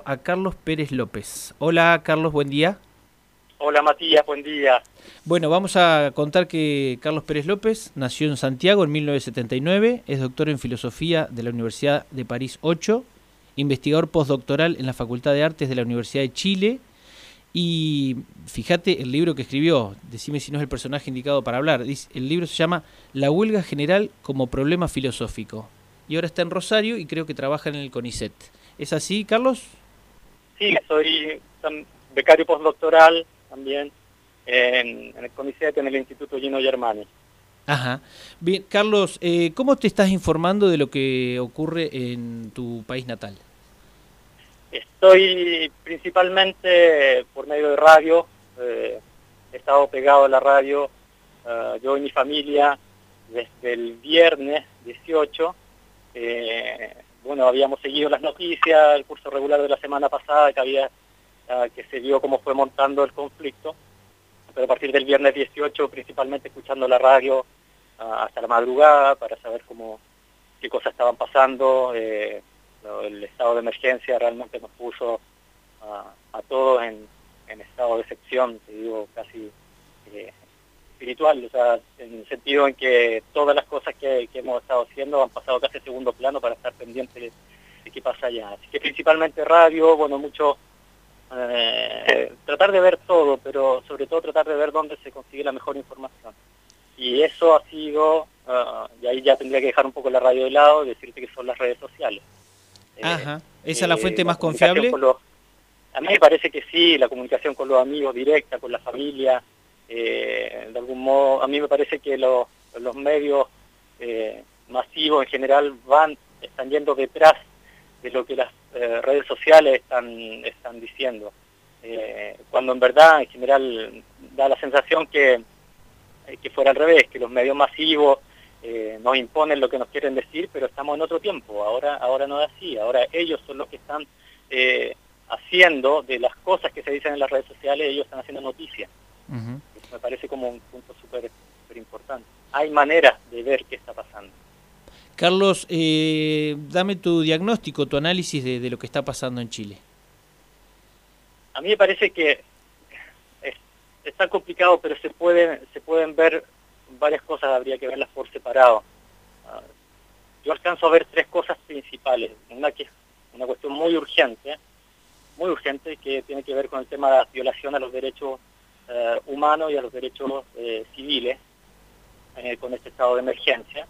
a Carlos Pérez López. Hola Carlos, buen día. Hola Matías, buen día. Bueno, vamos a contar que Carlos Pérez López nació en Santiago en 1979, es doctor en Filosofía de la Universidad de París 8, investigador postdoctoral en la Facultad de Artes de la Universidad de Chile y fíjate el libro que escribió, decime si no es el personaje indicado para hablar, el libro se llama La huelga general como problema filosófico y ahora está en Rosario y creo que trabaja en el CONICET. ¿Es así, Carlos? Sí, soy becario postdoctoral también en el CONICET, en el Instituto Gino Germani. Ajá. Bien, Carlos, ¿cómo te estás informando de lo que ocurre en tu país natal? Estoy principalmente por medio de radio, he estado pegado a la radio, yo y mi familia, desde el viernes 18. Bueno, habíamos seguido las noticias, el curso regular de la semana pasada, que se vio cómo fue montando el conflicto, pero a partir del viernes 18 principalmente escuchando la radio hasta la madrugada para saber qué cosas estaban pasando. El estado de emergencia realmente nos puso a todos en estado de excepción, te digo, casi espiritual, o sea, en el sentido en que todas las cosas que hemos estado haciendo han pasado casi a segundo plano para estar pendientes de qué pasa allá. Así que principalmente radio, bueno, mucho tratar de ver todo, pero sobre todo tratar de ver dónde se consigue la mejor información. Y eso ha sido, y ahí ya tendría que dejar un poco la radio de lado y decirte que son las redes sociales. Ajá. ¿Esa es la fuente La más comunicación confiable? con a mí me parece que sí, la comunicación con los amigos directa, con la familia, de algún modo, a mí me parece que los medios masivos en general están yendo detrás de lo que las redes sociales están diciendo. Cuando en verdad, en general, da la sensación que fuera al revés, que los medios masivos nos imponen lo que nos quieren decir, pero estamos en otro tiempo. Ahora no es así. Ahora ellos son los que están haciendo de las cosas que se dicen en las redes sociales, ellos están haciendo noticias. Ujú. Eso me parece como un punto súper importante. Hay maneras de ver qué está pasando. Carlos, dame tu diagnóstico, tu análisis de lo que está pasando en Chile. A mí me parece que está complicado, pero se pueden ver varias cosas, habría que verlas por separado. Yo alcanzo a ver tres cosas principales. Una que es una cuestión muy urgente, que tiene que ver con el tema de la violación a los derechos humanos y a los derechos civiles con este estado de emergencia.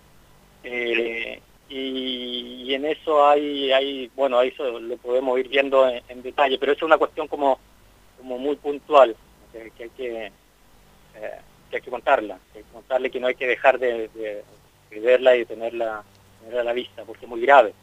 Y en eso bueno, ahí eso lo podemos ir viendo en detalle, pero eso es una cuestión como muy puntual, que hay que contarla, que no hay que dejar de verla y de tenerla a la vista, porque es muy grave.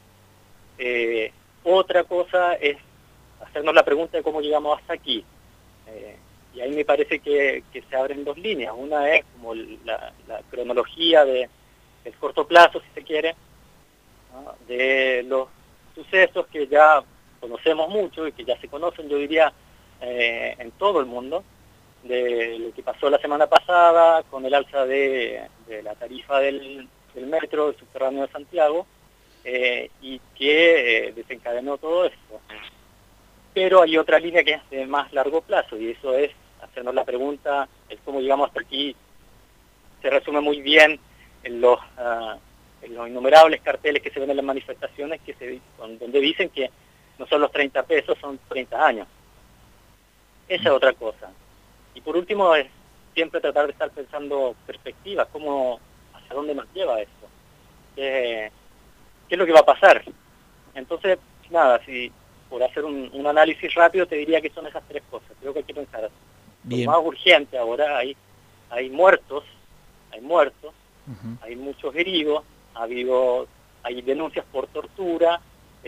Otra cosa es hacernos la pregunta de cómo llegamos hasta aquí. Y ahí me parece que se abren dos líneas. Una es como la cronología del corto plazo, si se quiere, ¿no?, de los sucesos que ya conocemos mucho y que ya se conocen, yo diría, en todo el mundo, de lo que pasó la semana pasada con el alza de la tarifa del metro, del subterráneo de Santiago, y que desencadenó todo esto. Pero hay otra línea que es de más largo plazo, y eso es hacernos la pregunta, el cómo llegamos hasta aquí. Se resume muy bien en los innumerables carteles que se ven en las manifestaciones, donde dicen que no son los 30 pesos, son 30 años. Esa es otra cosa. Y por último es siempre tratar de estar pensando perspectivas, hacia dónde nos lleva esto, qué es lo que va a pasar. Entonces, nada, si por hacer un análisis rápido te diría que son esas tres cosas. Creo que hay que pensar lo Bien. más urgente ahora. Hay muertos, Ujú. hay muchos heridos, hay denuncias por tortura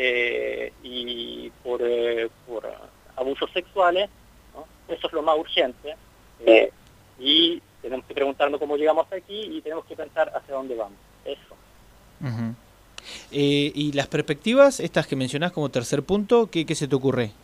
y por abusos sexuales, ¿no? Eso es lo más urgente. Y tenemos que preguntarnos cómo llegamos hasta aquí y tenemos que pensar hacia dónde vamos. Eso. Ujú. Y las perspectivas, estas que mencionás como tercer punto, ¿qué se te ocurre?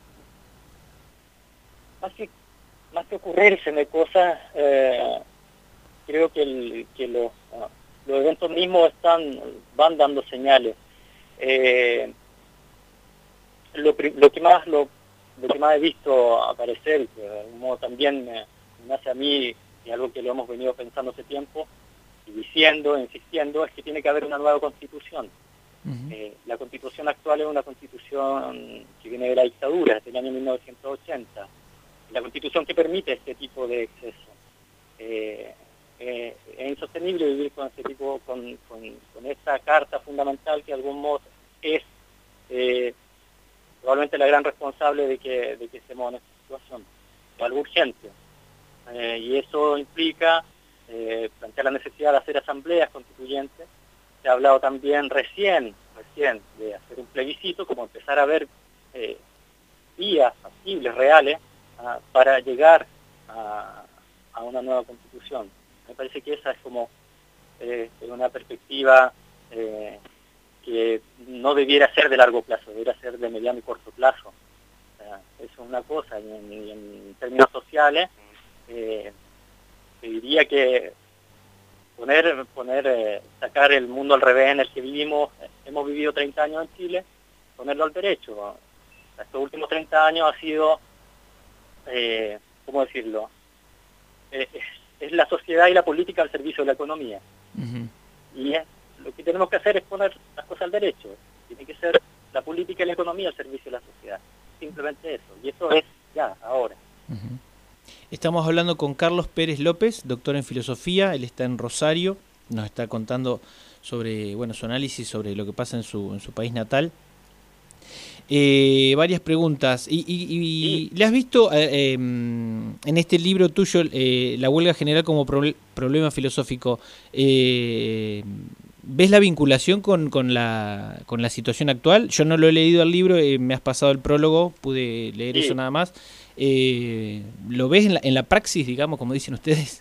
Más que ocurrírseme cosas, creo que los eventos mismos van dando señales. lo que más he visto aparecer, que de algún modo también me hace a mí, y algo que lo hemos venido pensando hace tiempo, y diciendo, insistiendo, es que tiene que haber una nueva constitución. La constitución actual es una constitución que viene de la dictadura, desde el año 1980. La constitución que permite este tipo de exceso. Es insostenible vivir con este tipo, con esta carta fundamental que de algún modo es probablemente la gran responsable de que estemos en esta situación. Es algo urgente. Y eso implica plantear la necesidad de hacer asambleas constituyentes. Se ha hablado también recién de hacer un plebiscito, como empezar a ver vías factibles, reales, para llegar a una nueva constitución. Me parece que esa es como una perspectiva que no debiera ser de largo plazo, debiera ser de mediano y corto plazo. Eso es una cosa, y en términos sociales, te diría que sacar el mundo al revés en el que vivimos, hemos vivido 30 años en Chile, ponerlo al derecho. Estos últimos 30 años ha sido, ¿cómo decirlo? Es la sociedad y la política al servicio de la economía. Y lo que tenemos que hacer es poner las cosas al derecho. Tiene que ser la política y la economía al servicio de la sociedad. Simplemente eso. Y eso es ya, ahora. Estamos hablando con Carlos Pérez López, doctor en filosofía. Él está en Rosario. Nos está contando sobre, bueno, su análisis sobre lo que pasa en su país natal. Varias preguntas. ¿Y le has visto en este libro tuyo la huelga general como problema filosófico? ¿Ves la vinculación con la situación actual? Yo no lo he leído el libro, me has pasado el prólogo, pude leer eso nada más. ¿Lo ves en la praxis, digamos, como dicen ustedes?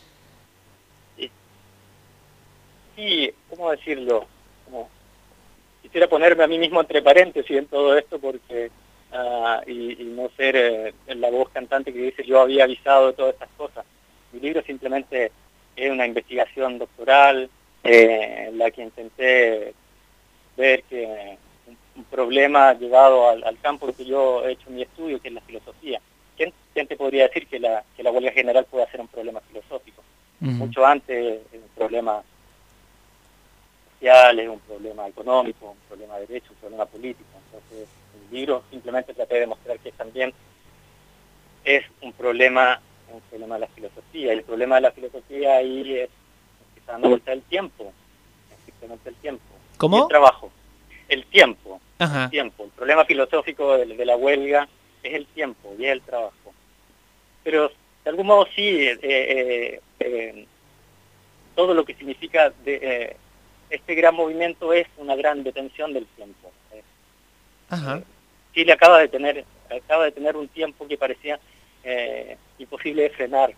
Sí, ¿cómo decirlo? Quisiera ponerme a mí mismo entre paréntesis en todo esto porque y no ser la voz cantante que dice yo había avisado de todas estas cosas. Mi libro simplemente es una investigación doctoral en la que intenté ver que un problema llevado al campo en que yo he hecho mi estudio, que es la filosofía. ¿Quién te podría decir que la huelga general puede ser un problema filosófico? Mucho antes es un problema social, es un problema económico, un problema de derecho, un problema político. Entonces, el libro simplemente traté de demostrar que también es un problema de la filosofía. Y el problema de la filosofía ahí es quizás no está el tiempo, simplemente el tiempo. ¿Cómo? Y el trabajo. El tiempo. Ajá. El tiempo. El problema filosófico de la huelga es el tiempo y es el trabajo. Pero de algún modo sí, todo lo que significa este gran movimiento es una gran detención del tiempo. Chile acaba de tener un tiempo que parecía imposible de frenar.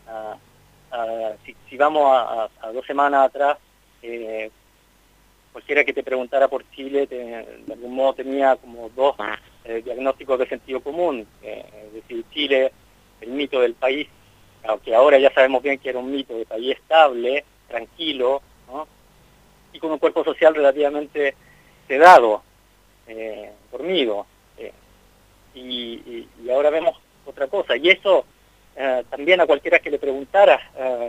Si vamos a 2 semanas atrás, cualquiera que te preguntara por Chile de algún modo tenía como 2 diagnósticos de sentido común. Es decir, Chile, el mito del país, aunque ahora ya sabemos bien que era un mito de país estable, tranquilo, ¿no? Y con un cuerpo social relativamente sedado, dormido. Y ahora vemos otra cosa. Y eso también a cualquiera que le preguntara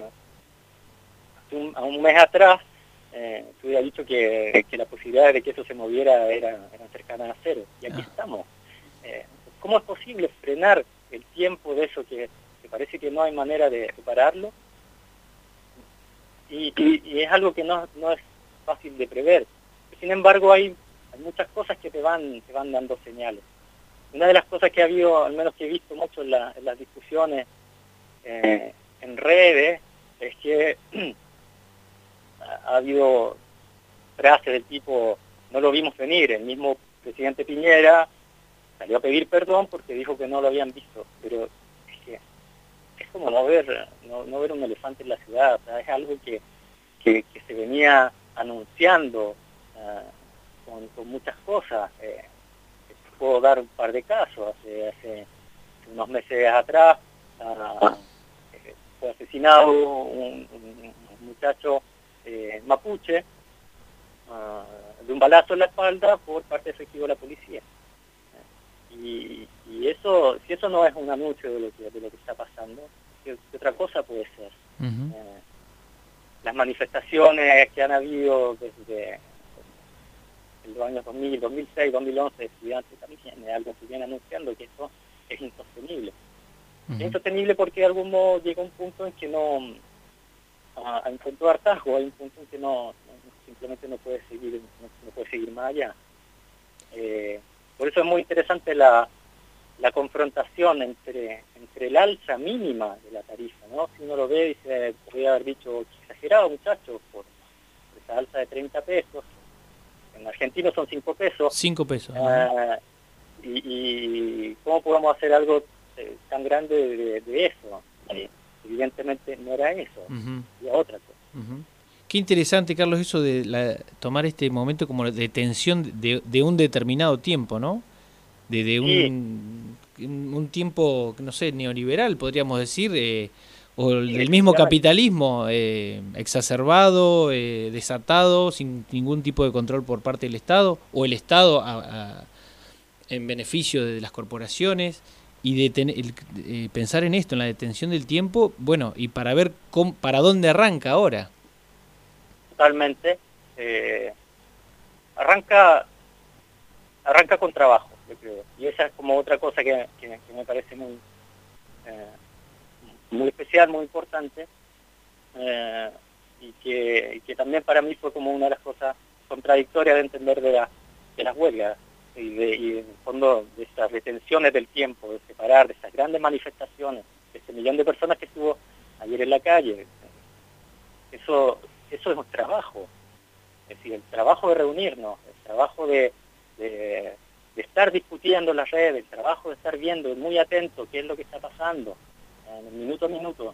a un mes atrás, te hubiera dicho que la posibilidad de que eso se moviera eran cercanas a cero. Y aquí estamos. ¿Cómo es posible frenar el tiempo de eso que parece que no hay manera de pararlo? Y es algo que no es fácil de prever. Sin embargo, hay muchas cosas que te van dando señales. Una de las cosas que ha habido, al menos que he visto mucho en las discusiones en redes, es que ha habido frases del tipo, no lo vimos venir. El mismo presidente Piñera salió a pedir perdón porque dijo que no lo habían visto, pero es como no ver un elefante en la ciudad. O sea, es algo que se venía anunciando con muchas cosas. Puedo dar un par de casos. Hace unos meses atrás fue asesinado un muchacho mapuche de un balazo en la espalda por parte efectiva de la policía. Y eso, si eso no es un anuncio de lo que está pasando, ¿qué otra cosa puede ser? Las manifestaciones que han habido desde en los años 2000, 2006, 2011 de estudiantes también es algo que viene anunciando que esto es insostenible. Es insostenible porque de algún modo llega un punto en que hay un punto de hartazgo, hay un punto en que simplemente no puede seguir más allá. Por eso es muy interesante la confrontación entre el alza mínima de la tarifa, ¿no? Si uno lo ve, dice, podría haber dicho, exagerado muchachos, por esa alza de 30 pesos, en argentino son 5 pesos. 5 pesos. Y ¿cómo podemos hacer algo tan grande de eso? Evidentemente no era eso, era otra cosa. Qué interesante, Carlos, eso de tomar este momento como de tensión de un determinado tiempo, ¿no? De un tiempo, no sé, neoliberal, podríamos decir, o del mismo capitalismo exacerbado, desatado, sin ningún tipo de control por parte del Estado, o el Estado en beneficio de las corporaciones, y pensar en esto, en la detención del tiempo, bueno, y para ver para dónde arranca ahora. Totalmente. Arranca con trabajo, yo creo. Y esa es como otra cosa que me parece muy especial, muy importante, y que también para mí fue como una de las cosas contradictorias de entender de las huelgas y en el fondo de estas retenciones del tiempo, de separar, de estas grandes manifestaciones, de ese millón de personas que estuvo ayer en la calle. Eso es un trabajo, es decir, el trabajo de reunirnos, el trabajo de estar discutiendo en las redes, el trabajo de estar viendo, muy atento qué es lo que está pasando, minuto a minuto.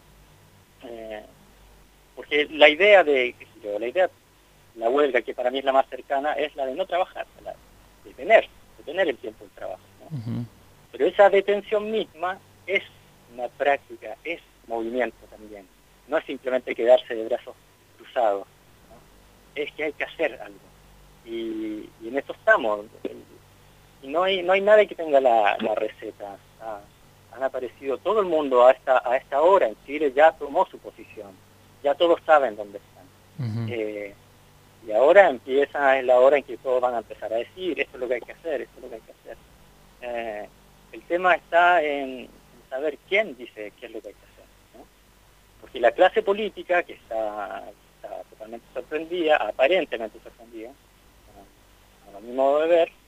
Porque la idea la huelga, que para mí es la más cercana, es la de no trabajar, de tener el tiempo del trabajo, ¿no? Pero esa detención misma es una práctica, es movimiento también, no es simplemente quedarse de brazos cruzados, ¿no? Es que hay que hacer algo, y en eso estamos, y no hay nadie que tenga la receta. Han aparecido todo el mundo a esta hora en Chile, ya tomó su posición, ya todos saben dónde están. Y ahora es la hora en que todos van a empezar a decir, esto es lo que hay que hacer, esto es lo que hay que hacer. El tema está en saber quién dice qué es lo que hay que hacer, ¿no? Porque la clase política, que está totalmente sorprendida, aparentemente sorprendida, a mi modo de ver,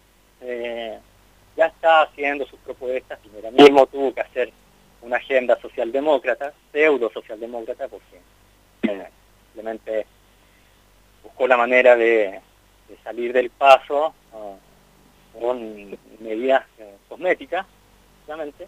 ya está haciendo sus propuestas. Primero mismo tuvo que hacer una agenda socialdemócrata, pseudo socialdemócrata, porque simplemente buscó la manera de salir del paso con medidas cosméticas, obviamente,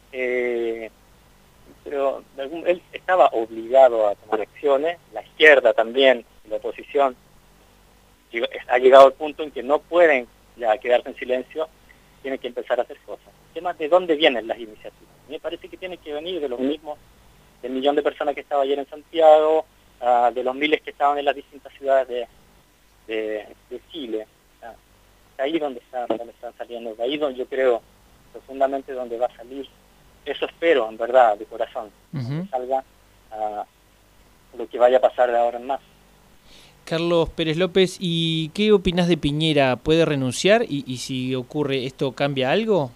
pero él estaba obligado a tomar acciones. La izquierda también, la oposición, ha llegado al punto en que no pueden ya quedarse en silencio, tienen que empezar a hacer cosas. El tema es de dónde vienen las iniciativas. A mí me parece que tienen que venir de los mismos, del millón de personas que estaba ayer en Santiago, de los miles que estaban en las distintas ciudades de Chile. De ahí donde están saliendo, de ahí donde yo creo profundamente donde va a salir. Eso espero, en verdad, de corazón, que salga lo que vaya a pasar de ahora en más. Carlos Pérez López, ¿y qué opinás de Piñera? ¿Puede renunciar? ¿Y si ocurre esto, cambia algo?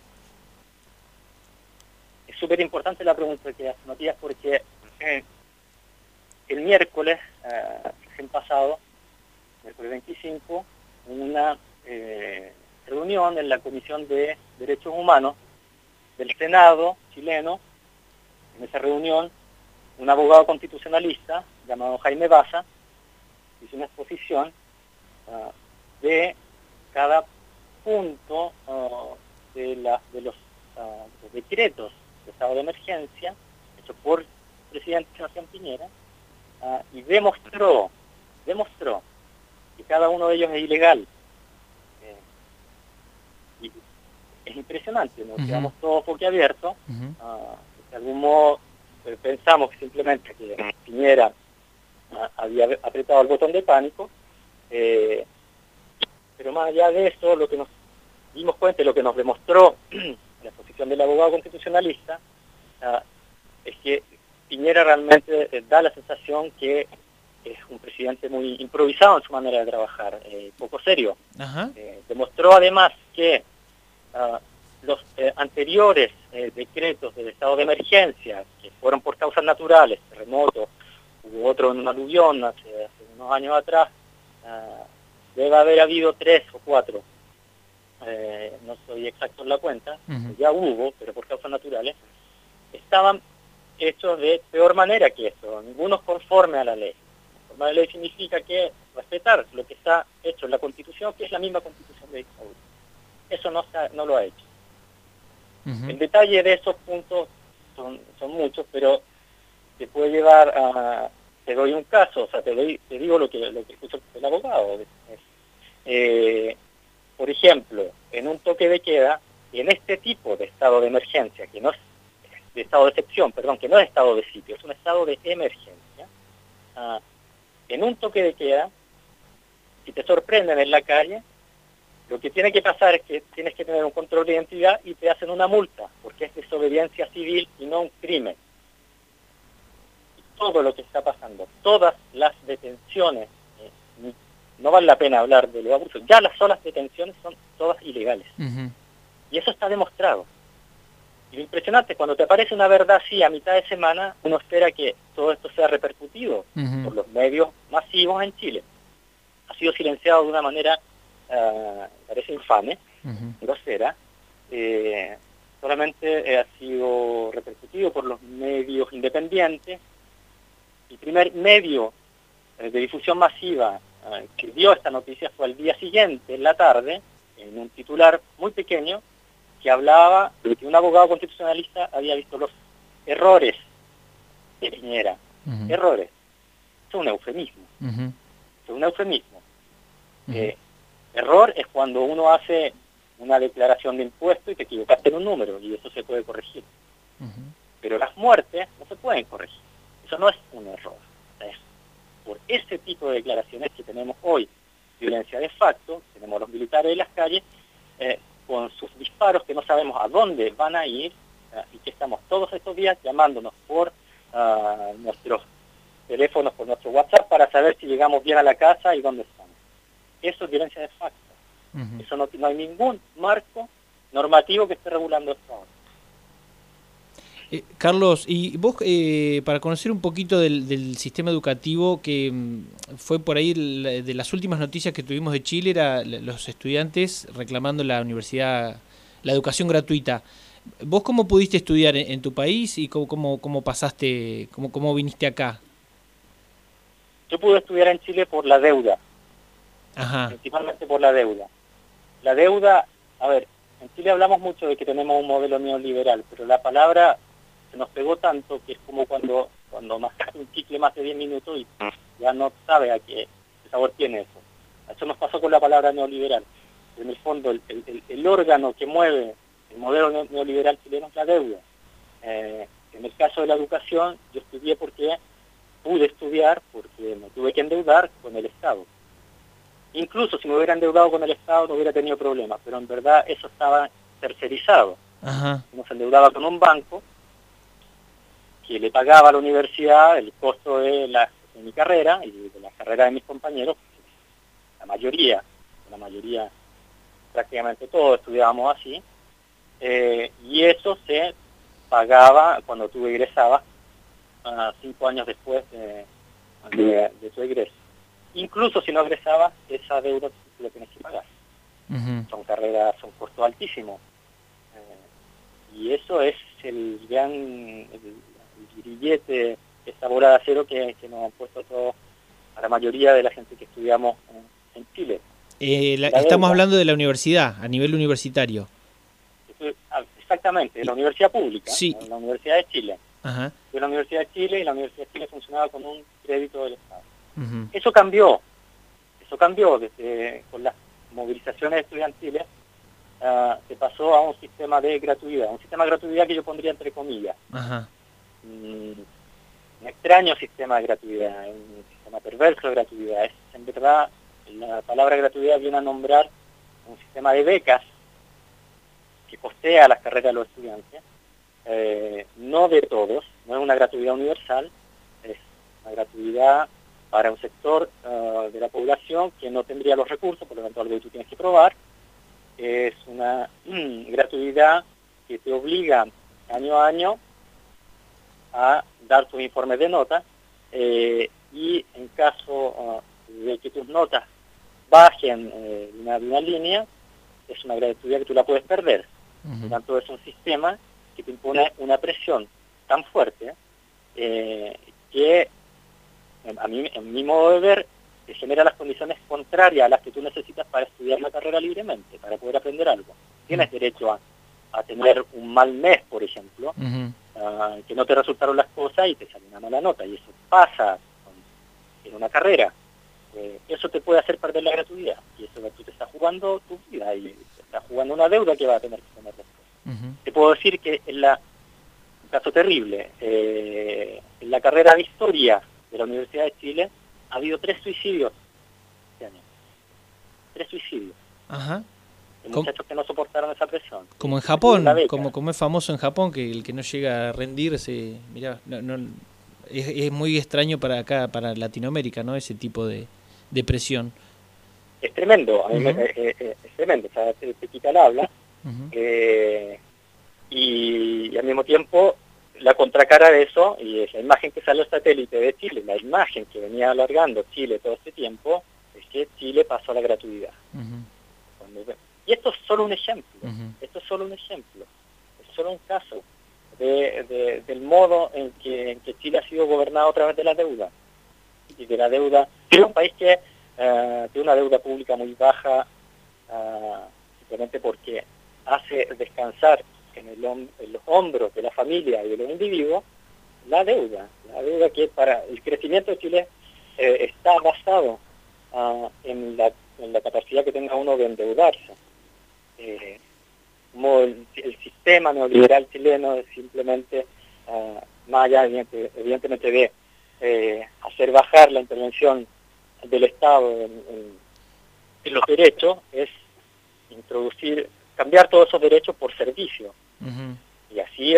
Es súper importante la pregunta que hace Matías, porque el miércoles, recién pasado, miércoles 25, una reunión en la Comisión de Derechos Humanos del Senado chileno. En esa reunión, un abogado constitucionalista llamado Jaime Baza hizo una exposición de cada punto de los decretos de estado de emergencia hechos por el presidente Sebastián Piñera, y demostró que cada uno de ellos es ilegal. Y es impresionante, nos quedamos todos boquiabiertos. De algún modo pensamos que simplemente que Piñera había apretado el botón de pánico, pero más allá de eso, lo que nos dimos cuenta de lo que nos demostró la exposición del abogado constitucionalista, es que Piñera realmente da la sensación que es un presidente muy improvisado en su manera de trabajar, poco serio. Ajá. Demostró además que los anteriores decretos del estado de emergencia, que fueron por causas naturales, terremotos, hubo otro en un aluvión hace unos años atrás, debe haber habido 3 o 4, no soy exacto en la cuenta, ya hubo, pero por causas naturales, estaban hechos de peor manera que esto, ninguno conforme a la ley. Conforme a la ley significa que respetar lo que está hecho en la Constitución, que es la misma Constitución de dictadura. Eso no lo ha hecho. El detalle de esos puntos son muchos, pero te puede llevar a... Te doy un caso, o sea, te digo lo que escuchó el abogado. Por ejemplo, en un toque de queda, en este tipo de estado de emergencia, que no es de estado de excepción, perdón, que no es estado de sitio, es un estado de emergencia, en un toque de queda, si te sorprenden en la calle, lo que tiene que pasar es que tienes que tener un control de identidad y te hacen una multa, porque es desobediencia civil y no un crimen. Y todo lo que está pasando, todas las detenciones, no vale la pena hablar de los abusos, ya las solas detenciones son todas ilegales. Y eso está demostrado. Y lo impresionante, cuando te aparece una verdad así a mitad de semana, uno espera que todo esto sea repercutido por los medios masivos en Chile. Ha sido silenciado de una manera, parece infame, grosera. Solamente ha sido repercutido por los medios independientes. El primer medio de difusión masiva que dio esta noticia fue al día siguiente, en la tarde, en un titular muy pequeño, que hablaba de que un abogado constitucionalista había visto los errores de Piñera. Errores. Es un eufemismo. Es un eufemismo. Error es cuando uno hace una declaración de impuesto y te equivocaste en un número, y eso se puede corregir. Pero las muertes no se pueden corregir. Eso no es un error. Es por ese tipo de declaraciones que tenemos hoy, violencia de facto, tenemos los militares en las calles, con sus disparos que no sabemos a dónde van a ir, y que estamos todos estos días llamándonos por nuestros teléfonos, por nuestro WhatsApp, para saber si llegamos bien a la casa y dónde estamos. Eso es violencia de facto. Eso no hay ningún marco normativo que esté regulando esto ahora. Carlos, y vos, para conocer un poquito del sistema educativo, que fue por ahí de las últimas noticias que tuvimos de Chile, era los estudiantes reclamando la universidad, la educación gratuita. ¿Vos cómo pudiste estudiar en tu país y cómo pasaste, cómo viniste acá? Yo pude estudiar en Chile por la deuda. Ajá. Principalmente por la deuda. La deuda, a ver, en Chile hablamos mucho de que tenemos un modelo neoliberal, pero la palabra se nos pegó tanto que es como cuando mascas un chicle más de 10 minutos y ya no sabe a qué sabor tiene eso. Eso nos pasó con la palabra neoliberal. En el fondo, el órgano que mueve el modelo neoliberal chileno es la deuda. En el caso de la educación, yo estudié porque pude estudiar, porque me tuve que endeudar con el Estado. Incluso si me hubiera endeudado con el Estado no hubiera tenido problemas, pero en verdad eso estaba tercerizado. Uno se endeudaba con un banco que le pagaba a la universidad el costo de mi carrera y de la carrera de mis compañeros. La mayoría, prácticamente todos estudiábamos así, y eso se pagaba cuando tú egresabas 5 años después de tu egreso. Incluso si no egresabas, esa deuda tú la tienes que pagar. Son costos altísimos. Y eso es el grillete, esa bola de acero que nos han puesto todos, a la mayoría de la gente que estudiamos en Chile. Estamos hablando de la universidad, a nivel universitario. Exactamente, de la universidad pública, sí. La Universidad de Chile. De la Universidad de Chile, y la Universidad de Chile funcionaba con un crédito del Estado. Eso cambió desde con las movilizaciones estudiantiles, se pasó a un sistema de gratuidad, que yo pondría entre comillas. Un extraño sistema de gratuidad, un sistema perverso de gratuidad. En verdad, la palabra gratuidad viene a nombrar un sistema de becas que costea las carreras de los estudiantes, no de todos, no es una gratuidad universal, es una gratuidad para un sector de la población que no tendría los recursos, por lo tanto algo que tú tienes que probar. Es una gratuidad que te obliga año a año a dar tus informes de notas, y en caso de que tus notas bajen una línea, es una gratuidad que tú la puedes perder. Por lo tanto, es un sistema que te impone una presión tan fuerte que a mí, en mi modo de ver, te genera las condiciones contrarias a las que tú necesitas para estudiar la carrera libremente, para poder aprender algo. Tienes derecho a tener un mal mes, por ejemplo, que no te resultaron las cosas y te sale una mala nota, y eso pasa en una carrera. Eso te puede hacer perder la gratuidad, y eso tú te estás jugando tu vida, y te estás jugando una deuda que vas a tener que tener después. Te puedo decir que un caso terrible, en la carrera de Historia de la Universidad de Chile ha habido 3 suicidios este año. 3 suicidios. Ajá. De muchachos que no soportaron esa presión. Como en Japón, como es famoso en Japón, que el que no llega a rendirse, mirá, es muy extraño para acá, para Latinoamérica, ¿no? Ese tipo de presión. Es tremendo, es tremendo, o sea, te quita el habla, y al mismo tiempo la contracara de eso, y es la imagen que salió el satélite de Chile, la imagen que venía alargando Chile todo este tiempo, es que Chile pasó a la gratuidad. Y esto es solo un ejemplo, esto es solo un ejemplo, es solo un caso del modo en que Chile ha sido gobernado a través de la deuda. Y de la deuda, es un país que tiene una deuda pública muy baja, simplemente porque hace descansar en los hombros de la familia y de los individuos la deuda que para el crecimiento de Chile está basado en la capacidad que tenga uno de endeudarse. Como el sistema neoliberal chileno es simplemente, más allá evidentemente de hacer bajar la intervención del Estado en los derechos, es cambiar todos esos derechos por servicios. Y así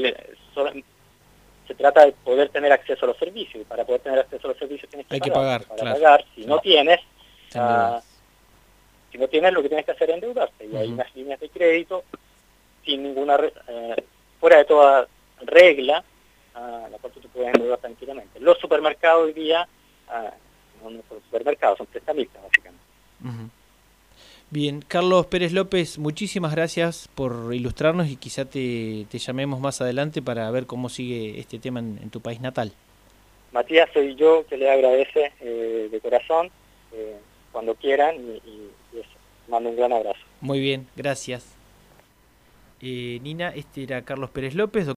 se trata de poder tener acceso a los servicios, y para poder tener acceso a los servicios tienes que pagar. Para pagar, si no tienes, lo que tienes que hacer es endeudarte, y hay unas líneas de crédito sin ninguna fuera de toda regla, la cual tú te puedes endeudar tranquilamente. Los supermercados hoy día no son supermercados, son prestamistas básicamente. Bien, Carlos Pérez López, muchísimas gracias por ilustrarnos, y quizá te llamemos más adelante para ver cómo sigue este tema en tu país natal. Matías, soy yo que le agradece de corazón, cuando quieran, y eso, mando un gran abrazo. Muy bien, gracias. Nina, este era Carlos Pérez López.